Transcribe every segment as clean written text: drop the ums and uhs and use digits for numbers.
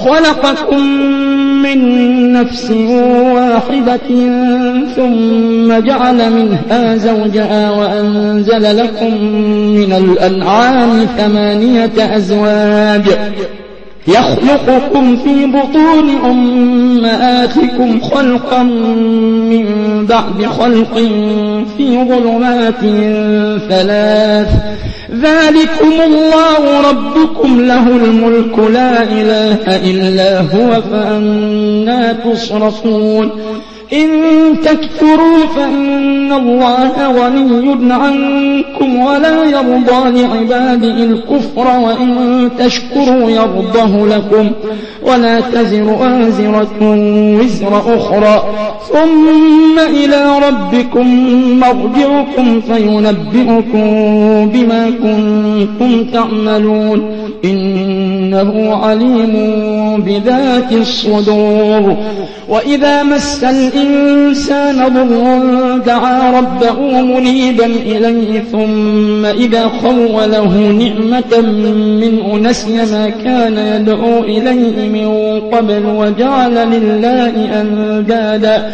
خلقكم من نفس واحدة ثم جعل منها زوجها وأنزل لكم من الأنعام 8 أزواج يخلقكم في بطون أمهاتكم خلقا من بعد خلق في ظلمات 3 ذلكم الله ربكم له الملك لا إله إلا هو فأنى تصرفون إن تكفروا فإن الله غني عنكم ولا يرضى لعباده الكفر وإن تشكروا يرضه لكم ولا تزر وازرة وزر أخرى ثم إلى ربكم مرجعكم فينبئكم بما كنتم تعملون إنه عليم بذات الصدور وإذا مس الإنسان ضر دعا ربه منيبا إليه ثم إذا خوله نعمة منه نسي ما كان يدعو إليه من قبل وجعل لله أندادا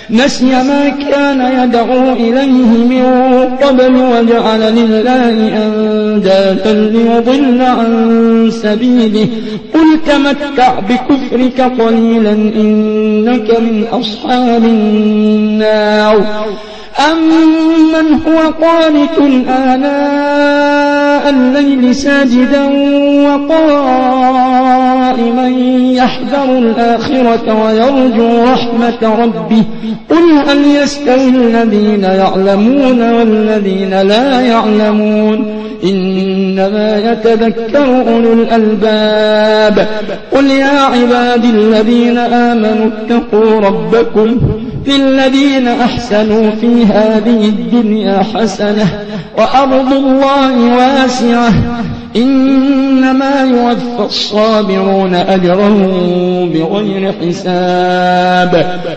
ليضل عن سبيله قل تمتع بكفرك قليلا إنك من أصحاب النار أمن هو قانت آناء الليل ساجدا وقائما يحذر الآخرة ويرجو رحمة ربه قل هل يستوي الذين يعلمون والذين لا يعلمون إنما يتذكر أولو الألباب قل يا عبادي الذين آمنوا اتقوا ربكم للذين أحسنوا في هذه الدنيا حسنة وأرض الله واسعة إنما يوفى الصابرون أجرهم بغير حساب